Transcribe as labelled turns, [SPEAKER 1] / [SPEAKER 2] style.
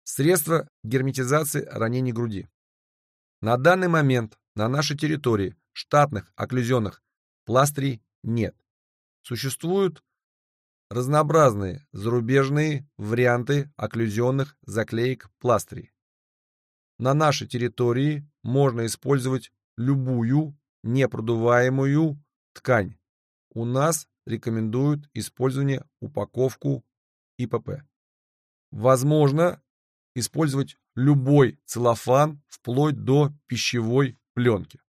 [SPEAKER 1] Средства герметизации ранений груди. На данный момент на нашей территории штатных окклюзионных пластырей нет. Существуют разнообразные зарубежные варианты окклюзионных заклеек пластырей. На нашей территории можно использовать любую непродуваемую ткань. У нас рекомендуют использование упаковку ИПП. Возможно использовать любой целлофан вплоть до пищевой пленки.